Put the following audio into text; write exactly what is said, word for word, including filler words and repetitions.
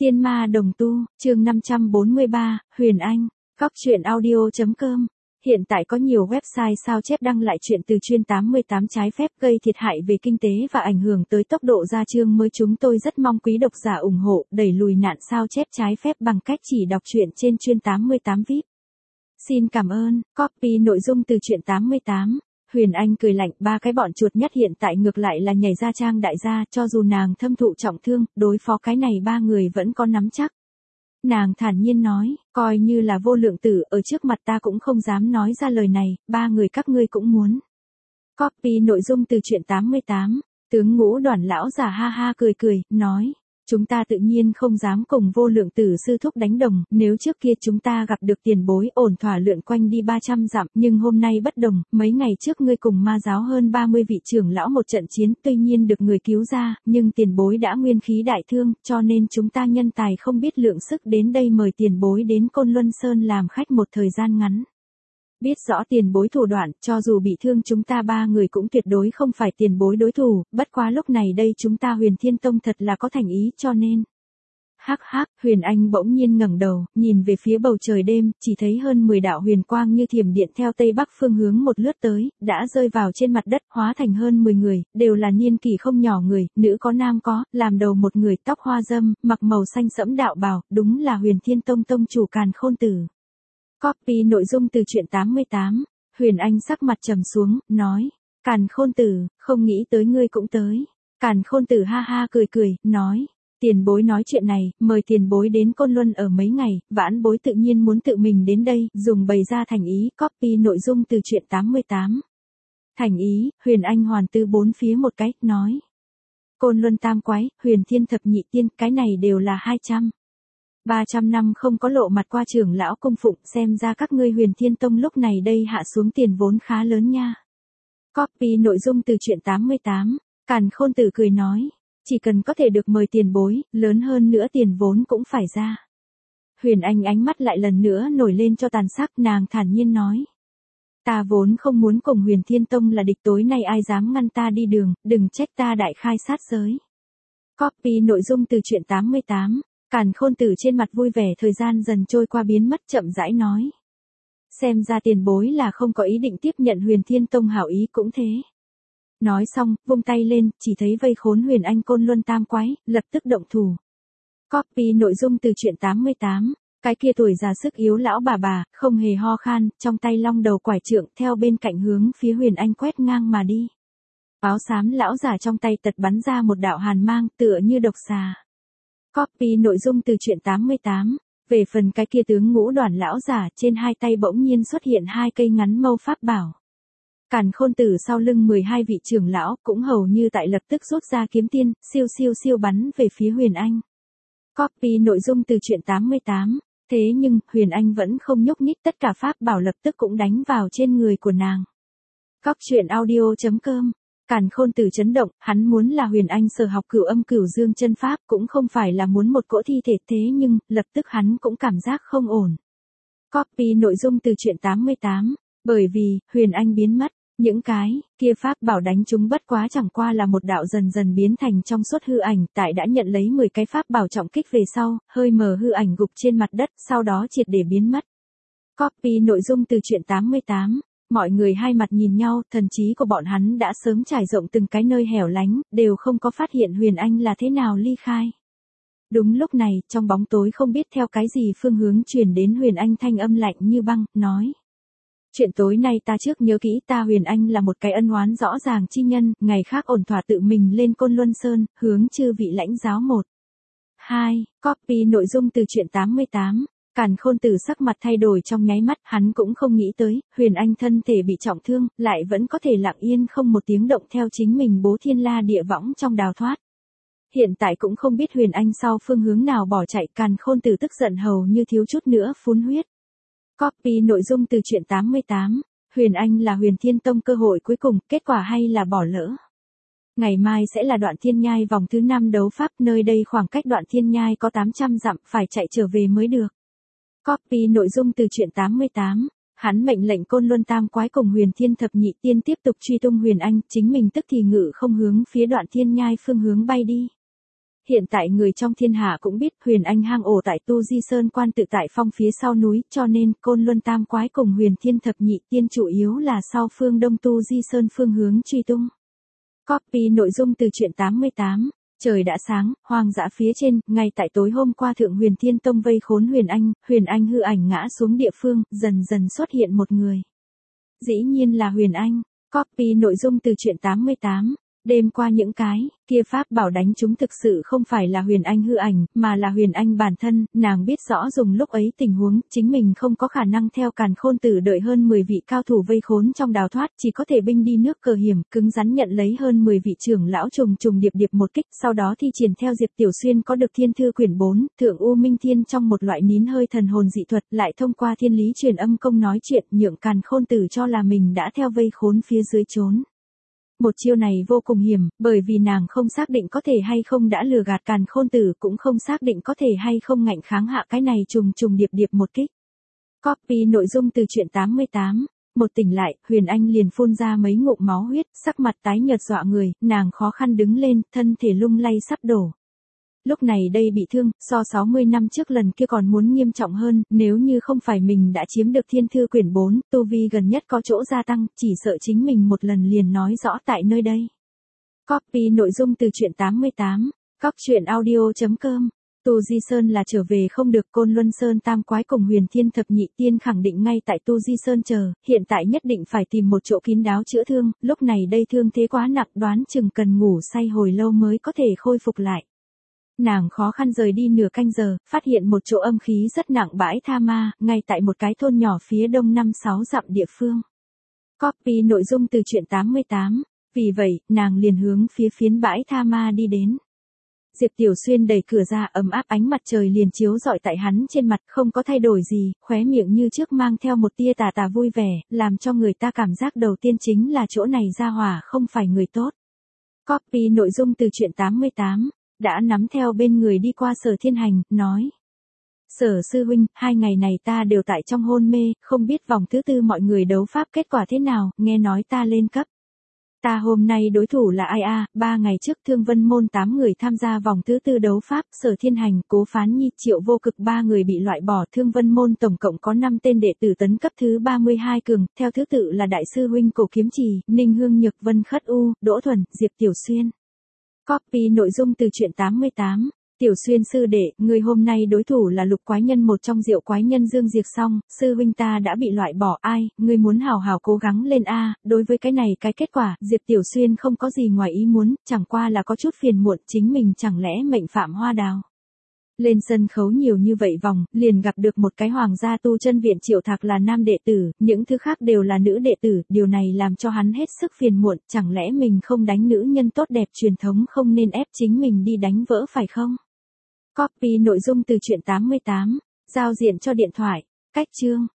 Tiên ma đồng tu, chương năm trăm bốn mươi ba, Huyền Anh, Cóc truyện audio chấm com. Hiện tại có nhiều website sao chép đăng lại chuyện từ chuyên tám mươi tám trái phép gây thiệt hại về kinh tế và ảnh hưởng tới tốc độ ra chương mới. Chúng tôi rất mong quý độc giả ủng hộ, đẩy lùi nạn sao chép trái phép bằng cách chỉ đọc truyện trên chuyên tám mươi tám vi ai pi. Xin cảm ơn. Copy nội dung từ truyện tám mươi tám. Huyền Anh cười lạnh, ba cái bọn chuột nhất hiện tại ngược lại là nhảy ra trang đại gia, cho dù nàng thâm thụ trọng thương, đối phó cái này ba người vẫn có nắm chắc. Nàng thản nhiên nói, coi như là vô lượng tử ở trước mặt ta cũng không dám nói ra lời này, ba người các ngươi cũng muốn. Copy nội dung từ truyện tám mươi tám. Tướng Ngũ Đoàn lão già ha ha cười cười, nói, chúng ta tự nhiên không dám cùng vô lượng tử sư thúc đánh đồng, nếu trước kia chúng ta gặp được tiền bối ổn thỏa lượn quanh đi ba trăm dặm, nhưng hôm nay bất đồng, mấy ngày trước ngươi cùng ma giáo hơn ba mươi vị trưởng lão một trận chiến, tuy nhiên được người cứu ra, nhưng tiền bối đã nguyên khí đại thương, cho nên chúng ta nhân tài không biết lượng sức đến đây mời tiền bối đến Côn Luân Sơn làm khách một thời gian ngắn. Biết rõ tiền bối thủ đoạn, cho dù bị thương chúng ta ba người cũng tuyệt đối không phải tiền bối đối thủ, bất quá lúc này đây chúng ta Huyền Thiên Tông thật là có thành ý cho nên. Hắc hắc, Huyền Anh bỗng nhiên ngẩng đầu, nhìn về phía bầu trời đêm, chỉ thấy hơn mười đạo huyền quang như thiểm điện theo tây bắc phương hướng một lướt tới, đã rơi vào trên mặt đất, hóa thành hơn mười người, đều là niên kỷ không nhỏ người, nữ có nam có, làm đầu một người tóc hoa dâm, mặc màu xanh sẫm đạo bào, đúng là Huyền Thiên Tông tông chủ Càn Khôn Tử. Copy nội dung từ truyện tám mươi tám. Huyền Anh sắc mặt trầm xuống, nói, Càn Khôn Tử, không nghĩ tới ngươi cũng tới. Càn Khôn Tử ha ha cười cười, nói, tiền bối nói chuyện này, mời tiền bối đến Côn Luân ở mấy ngày, vãn bối tự nhiên muốn tự mình đến đây, dùng bày ra thành ý. Copy nội dung từ truyện tám mươi tám. Thành ý, Huyền Anh hoàn tư bốn phía một cách, nói, Côn Luân tam quái, Huyền Thiên thập nhị tiên, cái này đều là hai trăm. ba trăm năm không có lộ mặt qua trưởng lão cung phụng, xem ra các ngươi Huyền Thiên Tông lúc này đây hạ xuống tiền vốn khá lớn nha. Copy nội dung từ truyện tám mươi tám. Càn Khôn Tử cười nói, chỉ cần có thể được mời tiền bối, lớn hơn nữa tiền vốn cũng phải ra. Huyền Anh ánh mắt lại lần nữa nổi lên cho tàn sắc, nàng thản nhiên nói, ta vốn không muốn cùng Huyền Thiên Tông là địch, tối nay ai dám ngăn ta đi đường, đừng trách ta đại khai sát giới. Copy nội dung từ truyện tám mươi tám. Càn Khôn Tử trên mặt vui vẻ, thời gian dần trôi qua biến mất, chậm rãi nói, xem ra tiền bối là không có ý định tiếp nhận Huyền Thiên Tông hảo ý cũng thế. Nói xong, vung tay lên, chỉ thấy vây khốn Huyền Anh Côn Luân tam quái, lập tức động thủ. Copy nội dung từ truyện tám mươi tám. Cái kia tuổi già sức yếu lão bà bà, không hề ho khan, trong tay long đầu quải trượng, theo bên cạnh hướng phía Huyền Anh quét ngang mà đi. Áo xám lão già trong tay tật bắn ra một đạo hàn mang, tựa như độc xà. Copy nội dung từ truyện tám mươi tám. Về phần cái kia tướng Ngũ Đoàn lão giả, trên hai tay bỗng nhiên xuất hiện hai cây ngắn mâu pháp bảo. Càn Khôn Tử sau lưng mười hai vị trưởng lão, cũng hầu như tại lập tức rút ra kiếm tiên, siêu siêu siêu bắn về phía Huyền Anh. Copy nội dung từ truyện tám mươi tám. Thế nhưng, Huyền Anh vẫn không nhúc nhích, tất cả pháp bảo lập tức cũng đánh vào trên người của nàng. Cóc truyện audio chấm com. Càn Khôn Tử chấn động, hắn muốn là Huyền Anh sở học Cửu Âm Cửu Dương chân pháp, cũng không phải là muốn một cỗ thi thể, thế nhưng, lập tức hắn cũng cảm giác không ổn. Copy nội dung từ truyện tám mươi tám. Bởi vì, Huyền Anh biến mất, những cái kia pháp bảo đánh chúng bất quá chẳng qua là một đạo dần dần biến thành trong suốt hư ảnh, tại đã nhận lấy mười cái pháp bảo trọng kích về sau, hơi mờ hư ảnh gục trên mặt đất, sau đó triệt để biến mất. Copy nội dung từ truyện tám mươi tám. Mọi người hai mặt nhìn nhau, thần trí của bọn hắn đã sớm trải rộng từng cái nơi hẻo lánh, đều không có phát hiện Huyền Anh là thế nào ly khai. Đúng lúc này, trong bóng tối không biết theo cái gì phương hướng truyền đến Huyền Anh thanh âm lạnh như băng, nói, chuyện tối nay ta trước nhớ kỹ, ta Huyền Anh là một cái ân oán rõ ràng chi nhân, ngày khác ổn thỏa tự mình lên Côn Luân Sơn, hướng chư vị lãnh giáo một. hai. Copy nội dung từ truyện tám mươi tám. Càn Khôn Tử sắc mặt thay đổi trong nháy mắt, hắn cũng không nghĩ tới, Huyền Anh thân thể bị trọng thương, lại vẫn có thể lặng yên không một tiếng động theo chính mình bố thiên la địa võng trong đào thoát. Hiện tại cũng không biết Huyền Anh sau phương hướng nào bỏ chạy, Càn Khôn Tử tức giận hầu như thiếu chút nữa phun huyết. Copy nội dung từ truyện tám mươi tám. Huyền Anh là Huyền Thiên Tông cơ hội cuối cùng, kết quả hay là bỏ lỡ. Ngày mai sẽ là Đoạn Thiên Nhai vòng thứ năm đấu pháp, nơi đây khoảng cách Đoạn Thiên Nhai có tám trăm dặm, phải chạy trở về mới được. Copy nội dung từ truyện tám mươi tám. Hắn mệnh lệnh Côn Luân tam quái cùng Huyền Thiên thập nhị tiên tiếp tục truy tung Huyền Anh, chính mình tức thì ngự không hướng phía Đoạn Thiên Nhai phương hướng bay đi. Hiện tại người trong thiên hạ cũng biết Huyền Anh hang ổ tại Tu Di Sơn quan tự tại phong phía sau núi, cho nên Côn Luân Tam Quái cùng Huyền Thiên Thập Nhị Tiên chủ yếu là sau phương Đông Tu Di Sơn phương hướng truy tung. Copy nội dung từ truyện tám mươi tám. Trời đã sáng, hoang dã phía trên, ngay tại tối hôm qua Thượng Huyền Thiên Tông vây khốn Huyền Anh, Huyền Anh hư ảnh ngã xuống địa phương, dần dần xuất hiện một người. Dĩ nhiên là Huyền Anh. Copy nội dung từ truyện tám mươi tám. Đêm qua những cái kia pháp bảo đánh chúng thực sự không phải là Huyền Anh hư ảnh, mà là Huyền Anh bản thân, nàng biết rõ dùng lúc ấy tình huống, chính mình không có khả năng theo Càn Khôn Tử đợi hơn mười vị cao thủ vây khốn trong đào thoát, chỉ có thể binh đi nước cờ hiểm, cứng rắn nhận lấy hơn mười vị trưởng lão trùng trùng điệp điệp một kích, sau đó thi triển theo Diệp Tiểu Xuyên có được Thiên Thư quyển bốn, Thượng U Minh Thiên trong một loại nín hơi thần hồn dị thuật, lại thông qua thiên lý truyền âm công nói chuyện, nhượng Càn Khôn Tử cho là mình đã theo vây khốn phía dưới trốn. Một chiêu này vô cùng hiểm, bởi vì nàng không xác định có thể hay không đã lừa gạt Càn Khôn Tử, cũng không xác định có thể hay không ngạnh kháng hạ cái này trùng trùng điệp điệp một kích. Copy nội dung từ truyện tám mươi tám. Một tỉnh lại, Huyền Anh liền phun ra mấy ngụm máu huyết, sắc mặt tái nhợt dọa người, nàng khó khăn đứng lên, thân thể lung lay sắp đổ. Lúc này đây bị thương, so sáu mươi năm trước lần kia còn muốn nghiêm trọng hơn, nếu như không phải mình đã chiếm được Thiên Thư quyển bốn, tu vi gần nhất có chỗ gia tăng, chỉ sợ chính mình một lần liền nói rõ tại nơi đây. Copy nội dung từ truyện tám mươi tám. Cóc truyện audio chấm com. Tu Di Sơn là trở về không được, Côn Luân Sơn Tam Quái cùng Huyền Thiên Thập Nhị Tiên khẳng định ngay tại Tu Di Sơn chờ, hiện tại nhất định phải tìm một chỗ kín đáo chữa thương, lúc này đây thương thế quá nặng, đoán chừng cần ngủ say hồi lâu mới có thể khôi phục lại. Nàng khó khăn rời đi nửa canh giờ, phát hiện một chỗ âm khí rất nặng bãi tha ma, ngay tại một cái thôn nhỏ phía đông năm sáu dặm địa phương. Copy nội dung từ truyện tám mươi tám. Vì vậy, nàng liền hướng phía phiến bãi tha ma đi đến. Diệp Tiểu Xuyên đẩy cửa ra, ấm áp ánh mặt trời liền chiếu rọi tại hắn trên mặt, không có thay đổi gì, khóe miệng như trước mang theo một tia tà tà vui vẻ, làm cho người ta cảm giác đầu tiên chính là chỗ này ra hỏa không phải người tốt. Copy nội dung từ truyện tám mươi tám. Đã nắm theo bên người đi qua Sở Thiên Hành, nói. Sở sư huynh, hai ngày này ta đều tại trong hôn mê, không biết vòng thứ tư mọi người đấu pháp kết quả thế nào, nghe nói ta lên cấp. Ta hôm nay đối thủ là ai a? À? Ba ngày trước Thương Vân Môn tám người tham gia vòng thứ tư đấu pháp, Sở Thiên Hành, Cố Phán Nhi, Triệu Vô Cực ba người bị loại bỏ, Thương Vân Môn tổng cộng có năm tên đệ tử tấn cấp thứ ba mươi hai cường, theo thứ tự là Đại sư huynh Cổ Kiếm Trì, Ninh Hương Nhược, Vân Khất U, Đỗ Thuần, Diệp Tiểu Xuyên. Copy nội dung từ truyện tám mươi tám. Tiểu Xuyên sư đệ, người hôm nay đối thủ là Lục Quái Nhân, một trong Diệu Quái Nhân Dương Diệt Song, sư huynh ta đã bị loại bỏ, ai, ngươi muốn hào hào cố gắng lên a. Đối với cái này cái kết quả, Diệp Tiểu Xuyên không có gì ngoài ý muốn, chẳng qua là có chút phiền muộn, chính mình chẳng lẽ mệnh phạm hoa đào. Lên sân khấu nhiều như vậy vòng, liền gặp được một cái hoàng gia tu chân viện Triệu Thạc là nam đệ tử, những thứ khác đều là nữ đệ tử, điều này làm cho hắn hết sức phiền muộn, chẳng lẽ mình không đánh nữ nhân tốt đẹp truyền thống không nên ép chính mình đi đánh vỡ phải không? Copy nội dung từ truyện tám mươi tám, giao diện cho điện thoại, cách chương.